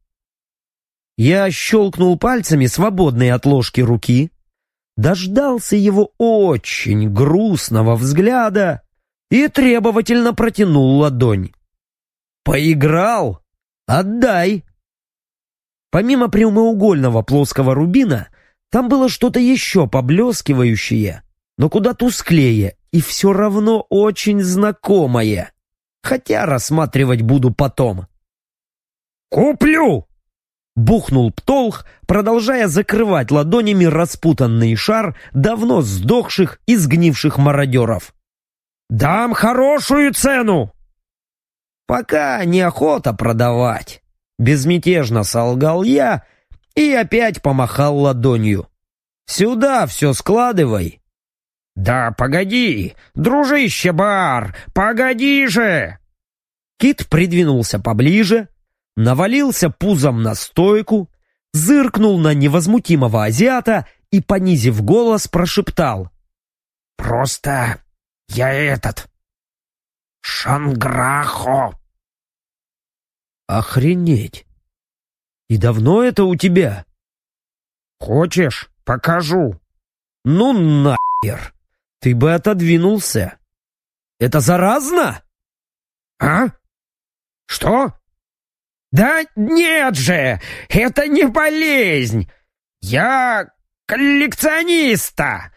Я щелкнул пальцами свободной от ложки руки, дождался его очень грустного взгляда и требовательно протянул ладонь. «Поиграл? Отдай!» Помимо прямоугольного плоского рубина, там было что-то еще поблескивающее, но куда тусклее и все равно очень знакомое. Хотя рассматривать буду потом. «Куплю!» — бухнул Птолх, продолжая закрывать ладонями распутанный шар давно сдохших и сгнивших мародеров. «Дам хорошую цену!» «Пока неохота продавать», — безмятежно солгал я и опять помахал ладонью. «Сюда все складывай». «Да погоди, дружище Бар, погоди же!» Кит придвинулся поближе, навалился пузом на стойку, зыркнул на невозмутимого азиата и, понизив голос, прошептал: «Просто я Шанграхо». «Охренеть! И давно это у тебя?» «Хочешь, покажу?» «Ну нахер! Ты бы отодвинулся! Это заразно?» «А? Что? Да нет же! Это не болезнь! Я коллекционер!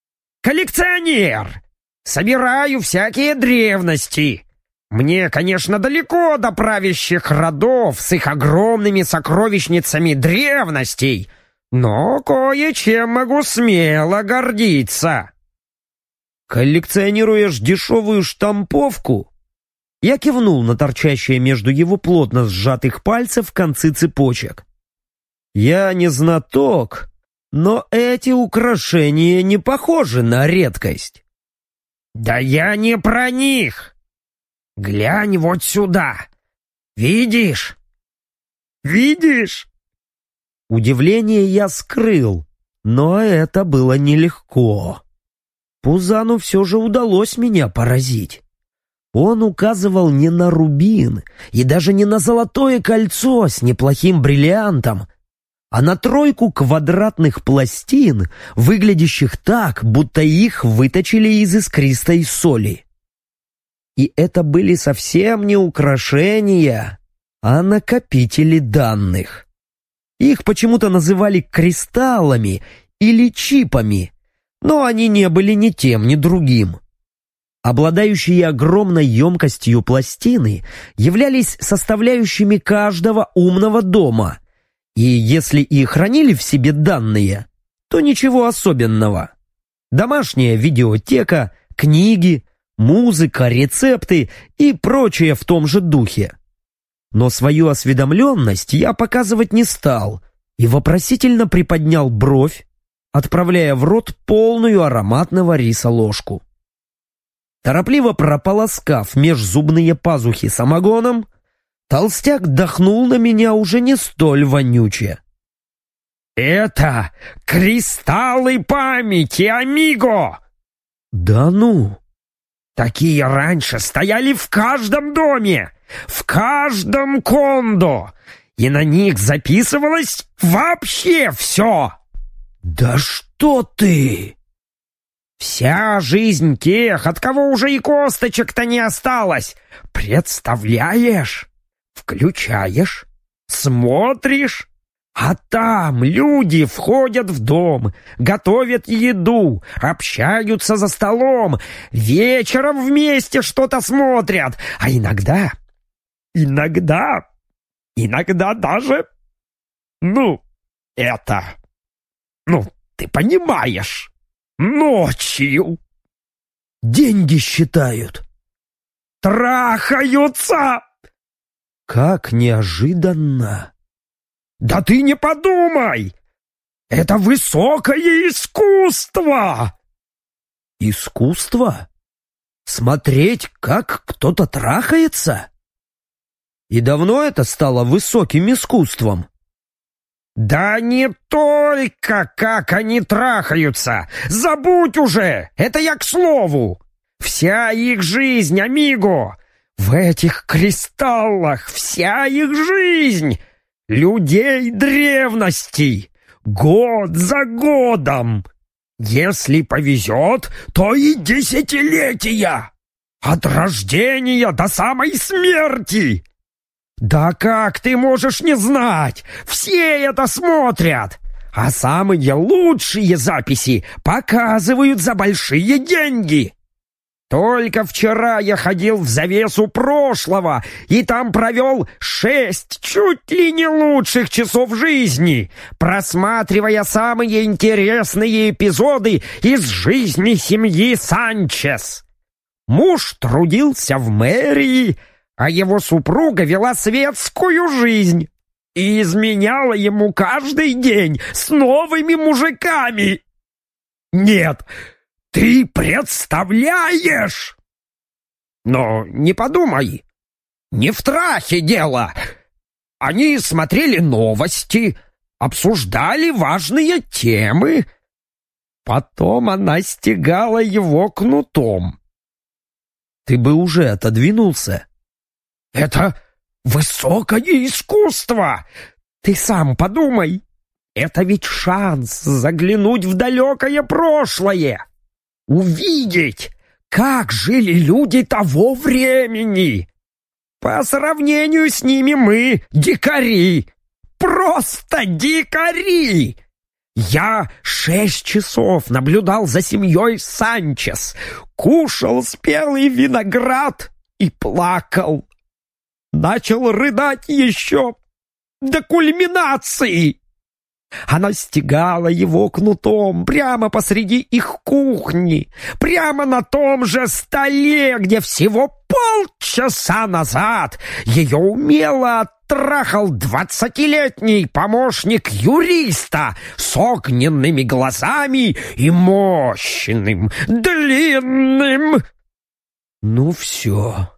Собираю всякие древности! Мне, конечно, далеко до правящих родов с их огромными сокровищницами древностей, но кое-чем могу смело гордиться». «Коллекционируешь дешевую штамповку?» Я кивнул на торчащие между его плотно сжатых пальцев концы цепочек. «Я не знаток, но эти украшения не похожи на редкость». «Да я не про них! Глянь вот сюда! Видишь? Видишь?» Удивление я скрыл, но это было нелегко. Пузану все же удалось меня поразить. Он указывал не на рубин и даже не на золотое кольцо с неплохим бриллиантом, а на тройку квадратных пластин, выглядящих так, будто их выточили из искристой соли. И это были совсем не украшения, а накопители данных. Их почему-то называли кристаллами или чипами, но они не были ни тем, ни другим. Обладающие огромной емкостью пластины являлись составляющими каждого умного дома, и если и хранили в себе данные, то ничего особенного. Домашняя видеотека, книги, музыка, рецепты и прочее в том же духе. Но свою осведомленность я показывать не стал и вопросительно приподнял бровь, отправляя в рот полную ароматного риса ложку. Торопливо прополоскав межзубные пазухи самогоном, толстяк дохнул на меня уже не столь вонюче. «Это кристаллы памяти, амиго!» «Да ну!» «Такие раньше стояли в каждом доме, в каждом кондо, и на них записывалось вообще все!» «Да что ты!» «Вся жизнь тех, от кого уже и косточек-то не осталось. Представляешь? Включаешь, смотришь, а там люди входят в дом, готовят еду, общаются за столом, вечером вместе что-то смотрят, а иногда даже, ты понимаешь, ночью деньги считают, трахаются». Как неожиданно! «Да ты не подумай! Это высокое искусство!» «Искусство? Смотреть, как кто-то трахается? И давно это стало высоким искусством?» «Да не только как они трахаются! Забудь уже! Это я к слову! Вся их жизнь, амиго! В этих кристаллах вся их жизнь! Людей древностей! Год за годом! Если повезет, то и десятилетия! От рождения до самой смерти! Да как ты можешь не знать? Все это смотрят! А самые лучшие записи показывают за большие деньги!» Только вчера я ходил в завесу прошлого и там провел 6 чуть ли не лучших часов жизни, просматривая самые интересные эпизоды из жизни семьи Санчес. Муж трудился в мэрии, а его супруга вела светскую жизнь и изменяла ему каждый день с новыми мужиками. Нет, ты представляешь? Но не подумай, не в трахе дело. Они смотрели новости, обсуждали важные темы. Потом она стегала его кнутом. Ты бы уже отодвинулся. Это высокое искусство. Ты сам подумай. Это ведь шанс заглянуть в далекое прошлое. Увидеть, как жили люди того времени. По сравнению с ними мы дикари. Просто дикари. Я 6 часов наблюдал за семьей Санчес, кушал спелый виноград и плакал. Начал рыдать еще до кульминации. Она стегала его кнутом прямо посреди их кухни, прямо на том же столе, где всего полчаса назад ее умело оттрахал 20-летний помощник юриста с огненными глазами и мощным, длинным. Ну все,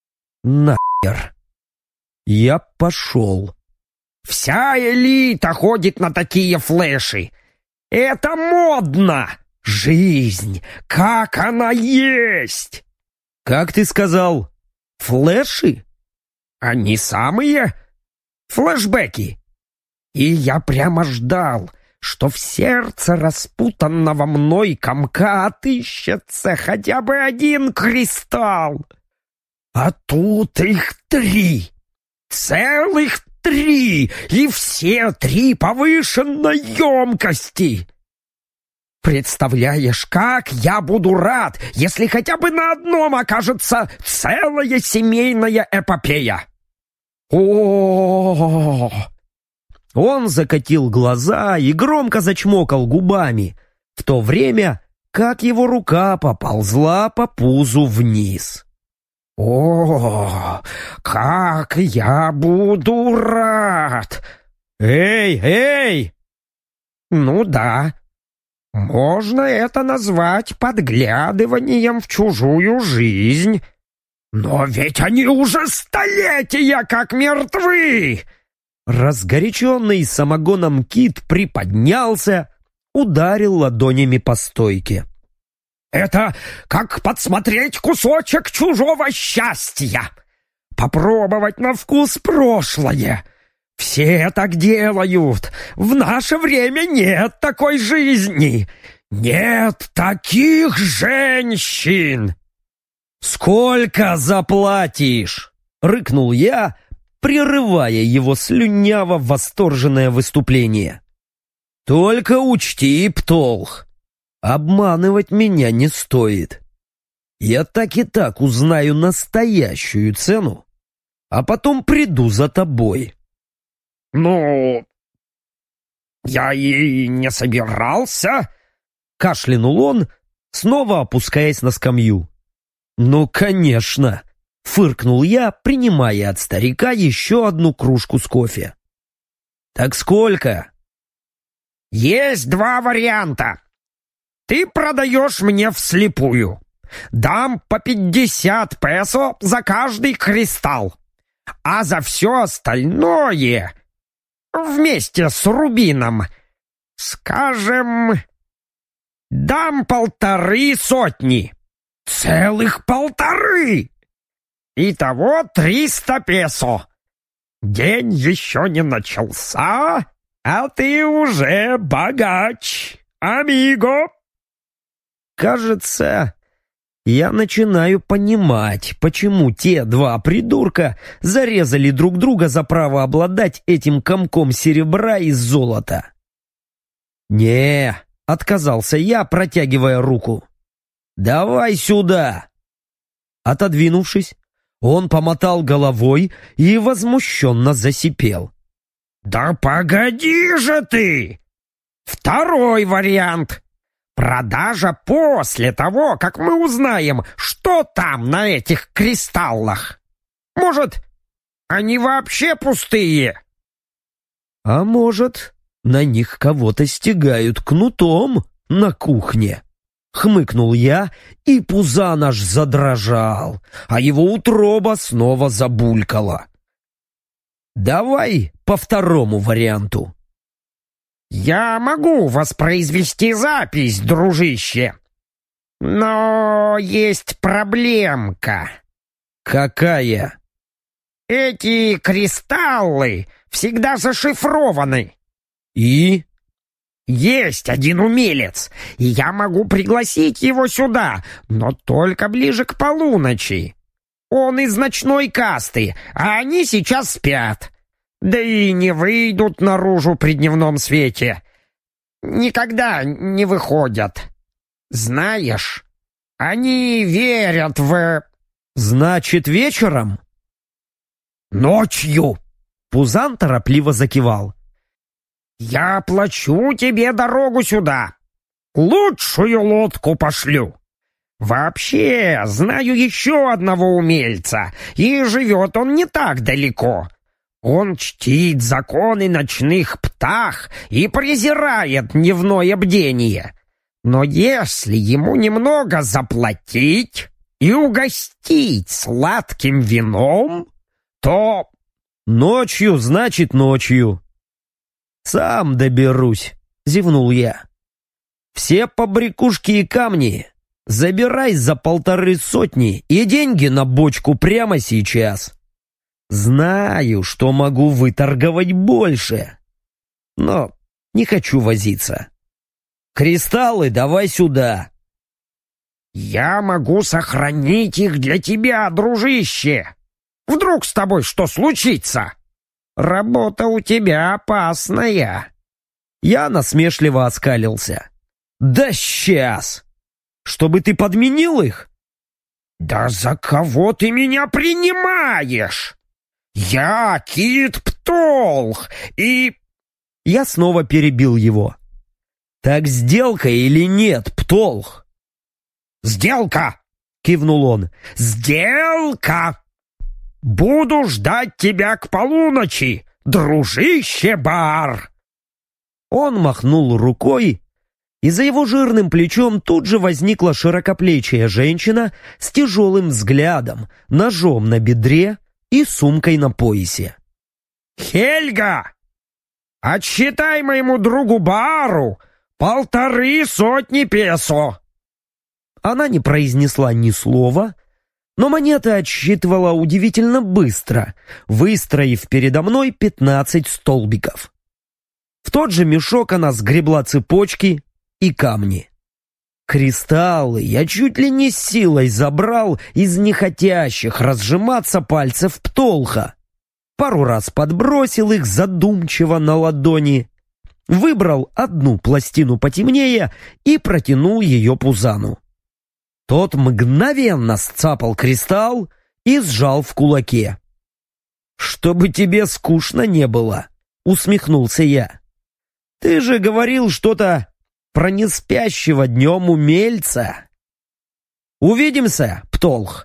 нахер. Я пошел. Вся элита ходит на такие флеши. Это модно. Жизнь, как она есть. Как ты сказал, флеши? Они самые флешбеки. И я прямо ждал, что в сердце распутанного мной комка отыщется хотя бы один кристалл. А тут их 3. Целых 3, и все 3 повышенной емкости. Представляешь, как я буду рад, если хотя бы на одном окажется целая семейная эпопея. О! Он закатил глаза и громко зачмокал губами, в то время как его рука поползла по пузу вниз. О, как я буду рад! Эй! Ну да, можно это назвать подглядыванием в чужую жизнь. Но ведь они уже столетия как мертвы! Разгоряченный самогоном Кит приподнялся, ударил ладонями по стойке. Это как подсмотреть кусочек чужого счастья. Попробовать на вкус прошлое. Все так делают. В наше время нет такой жизни. Нет таких женщин. «Сколько заплатишь?» — рыкнул я, прерывая его слюняво-восторженное выступление. «Только учти, Птолх, обманывать меня не стоит. Я так и так узнаю настоящую цену, а потом приду за тобой». «Ну, я и не собирался», — кашлянул он, снова опускаясь на скамью. «Ну, конечно», — фыркнул я, принимая от старика еще одну кружку с кофе. «Так сколько?» «Есть 2 варианта. Ты продаешь мне вслепую. Дам по 50 песо за каждый кристалл. А за все остальное, вместе с рубином, скажем, дам 150. Целых 1,5! Итого 300 песо. День еще не начался, а ты уже богач, амиго». Кажется, я начинаю понимать, почему те 2 придурка зарезали друг друга за право обладать этим комком серебра и золота. «Не», — отказался я, протягивая руку. «Давай сюда, Отодвинувшись, он помотал головой и возмущенно засипел. «Да погоди же ты! Второй вариант. Продажа после того, как мы узнаем, что там на этих кристаллах. Может, они вообще пустые?» «А может, на них кого-то стягают кнутом на кухне?» Хмыкнул я, и пузан аж задрожал, а его утроба снова забулькала. «Давай по второму варианту». «Я могу воспроизвести запись, дружище. Но есть проблемка». «Какая?» «Эти кристаллы всегда зашифрованы». «И?» «Есть один умелец, и я могу пригласить его сюда, но только ближе к полуночи. Он из ночной касты, а они сейчас спят. Да и не выйдут наружу при дневном свете. Никогда не выходят. Знаешь, они верят в...» «Значит, вечером?» «Ночью!» Пузан торопливо закивал. «Я плачу тебе дорогу сюда. Лучшую лодку пошлю. Вообще, знаю еще одного умельца, и живет он не так далеко. Он чтит законы ночных птах и презирает дневное бдение. Но если ему немного заплатить и угостить сладким вином, то...» «Ночью, значит, ночью». «Сам доберусь», — зевнул я. «Все побрякушки и камни забирай за 150 и деньги на бочку прямо сейчас. Знаю, что могу выторговать больше, но не хочу возиться. Кристаллы давай сюда». «Я могу сохранить их для тебя, дружище. Вдруг с тобой что случится? Работа у тебя опасная». Я насмешливо оскалился. «Да сейчас! Чтобы ты подменил их?» «Да за кого ты меня принимаешь? Я Кит Птолх, и...» Я снова перебил его. «Так сделка или нет, Птолх?» «Сделка!» — кивнул он. «Сделка! Буду ждать тебя к полуночи, дружище Бар!» Он махнул рукой, и за его жирным плечом тут же возникла широкоплечья женщина с тяжелым взглядом, ножом на бедре и сумкой на поясе. «Хельга, отсчитай моему другу Баару 150 песо!» Она не произнесла ни слова, но монета отсчитывала удивительно быстро, выстроив передо мной 15 столбиков. В тот же мешок она сгребла цепочки и камни. Кристаллы я чуть ли не силой забрал из нехотящих разжиматься пальцев Птолха. Пару раз подбросил их задумчиво на ладони, выбрал одну пластину потемнее и протянул ее пузану. Тот мгновенно сцапал кристалл и сжал в кулаке. «Чтобы тебе скучно не было», — усмехнулся я. «Ты же говорил что-то про неспящего днем умельца. Увидимся, Птолх?»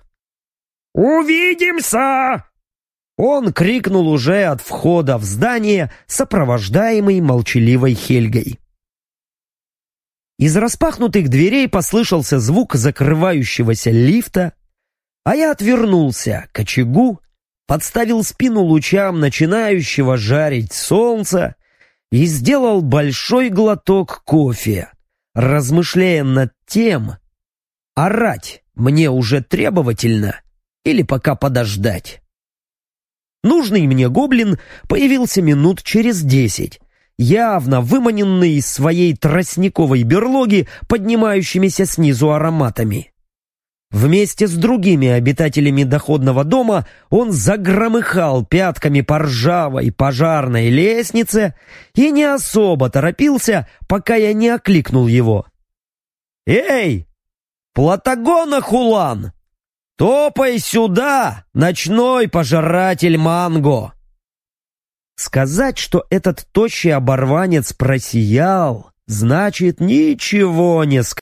«Увидимся!» Он крикнул уже от входа в здание, сопровождаемый молчаливой Хельгой. Из распахнутых дверей послышался звук закрывающегося лифта, а я отвернулся к очагу, подставил спину лучам начинающего жарить солнца и сделал большой глоток кофе, размышляя над тем, орать мне уже требовательно или пока подождать. Нужный мне гоблин появился минут через 10, явно выманенный из своей тростниковой берлоги, поднимающимися снизу ароматами. Вместе с другими обитателями доходного дома он загромыхал пятками по ржавой пожарной лестнице и не особо торопился, пока я не окликнул его. «Эй, Платагона Хулан! «Топай сюда, ночной пожиратель манго!» Сказать, что этот тощий оборванец просиял, значит ничего не сказать.